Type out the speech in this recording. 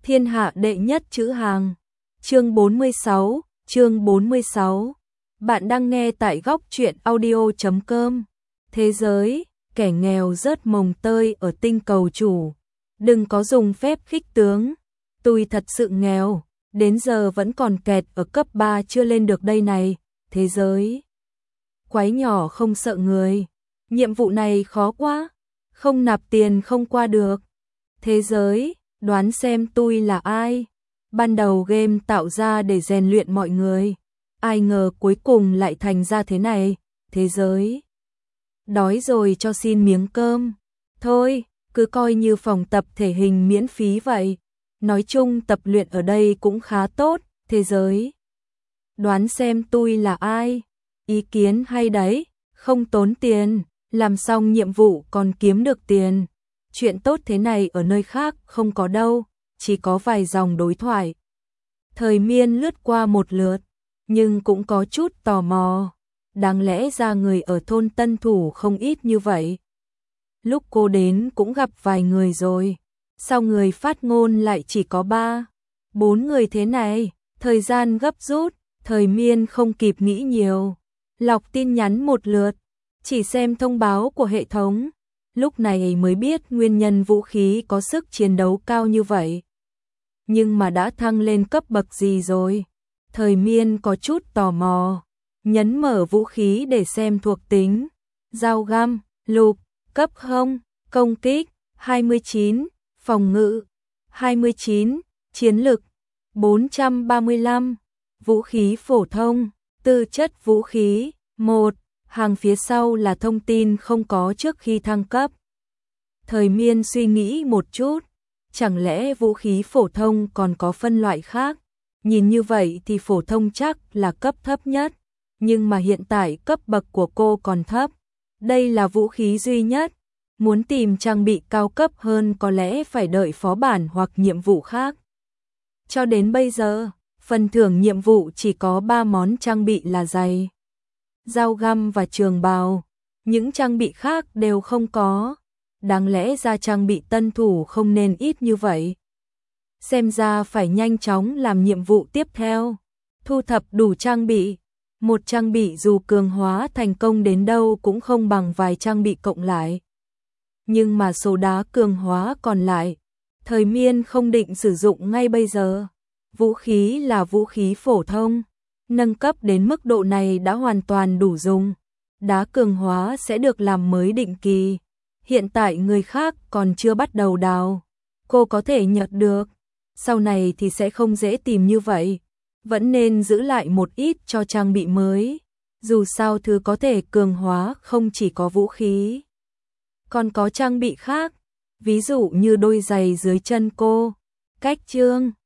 Thiên hạ đệ nhất chữ hàng. Chương 46. Bạn đang nghe tại góc truyện audio.com. Thế giới, kẻ nghèo rớt mồng tơi ở tinh cầu chủ. Đừng có dùng phép khích tướng. Tôi thật sự nghèo, đến giờ vẫn còn kẹt ở cấp 3 chưa lên được đây này. Thế giới, quái nhỏ không sợ người. Nhiệm vụ này khó quá, không nạp tiền không qua được. Thế giới, đoán xem tôi là ai. Ban đầu game tạo ra để rèn luyện mọi người, ai ngờ cuối cùng lại thành ra thế này. Thế giới, đói rồi cho xin miếng cơm. Thôi, cứ coi như phòng tập thể hình miễn phí vậy. Nói chung tập luyện ở đây cũng khá tốt. Thế giới, đoán xem tôi là ai. Ý kiến hay đấy, không tốn tiền, làm xong nhiệm vụ còn kiếm được tiền. Chuyện tốt thế này ở nơi khác không có đâu, chỉ có vài dòng đối thoại. Thời Miên lướt qua một lượt, nhưng cũng có chút tò mò. Đáng lẽ ra người ở thôn Tân Thủ không ít như vậy. Lúc cô đến cũng gặp vài người rồi, sao người phát ngôn lại chỉ có 3-4 người thế này? Thời gian gấp rút, Thời Miên không kịp nghĩ nhiều. Lọc tin nhắn một lượt, chỉ xem thông báo của hệ thống. Lúc này mới biết nguyên nhân vũ khí có sức chiến đấu cao như vậy. Nhưng mà đã thăng lên cấp bậc gì rồi? Thời Miên có chút tò mò, nhấn mở vũ khí để xem thuộc tính. Dao găm, lục, cấp 0, công kích, 29, phòng ngự, 29, chiến lực, 435. Vũ khí phổ thông, tư chất vũ khí, 1. Hàng phía sau là thông tin không có trước khi thăng cấp. Thời Miên suy nghĩ một chút, chẳng lẽ vũ khí phổ thông còn có phân loại khác? Nhìn như vậy thì phổ thông chắc là cấp thấp nhất, nhưng mà hiện tại cấp bậc của cô còn thấp. Đây là vũ khí duy nhất, muốn tìm trang bị cao cấp hơn có lẽ phải đợi phó bản hoặc nhiệm vụ khác. Cho đến bây giờ, phần thưởng nhiệm vụ chỉ có 3 món trang bị là giày, dao găm và trường bào, những trang bị khác đều không có. Đáng lẽ ra trang bị Tân Thủ không nên ít như vậy. Xem ra phải nhanh chóng làm nhiệm vụ tiếp theo, thu thập đủ trang bị. Một trang bị dù cường hóa thành công đến đâu cũng không bằng vài trang bị cộng lại. Nhưng mà số đá cường hóa còn lại, Thời Miên không định sử dụng ngay bây giờ. Vũ khí là vũ khí phổ thông, nâng cấp đến mức độ này đã hoàn toàn đủ dùng. Đá cường hóa sẽ được làm mới định kỳ. Hiện tại người khác còn chưa bắt đầu đào, cô có thể nhận được. Sau này thì sẽ không dễ tìm như vậy. Vẫn nên giữ lại một ít cho trang bị mới. Dù sao thứ có thể cường hóa không chỉ có vũ khí, còn có trang bị khác. Ví dụ như đôi giày dưới chân cô. Cách chương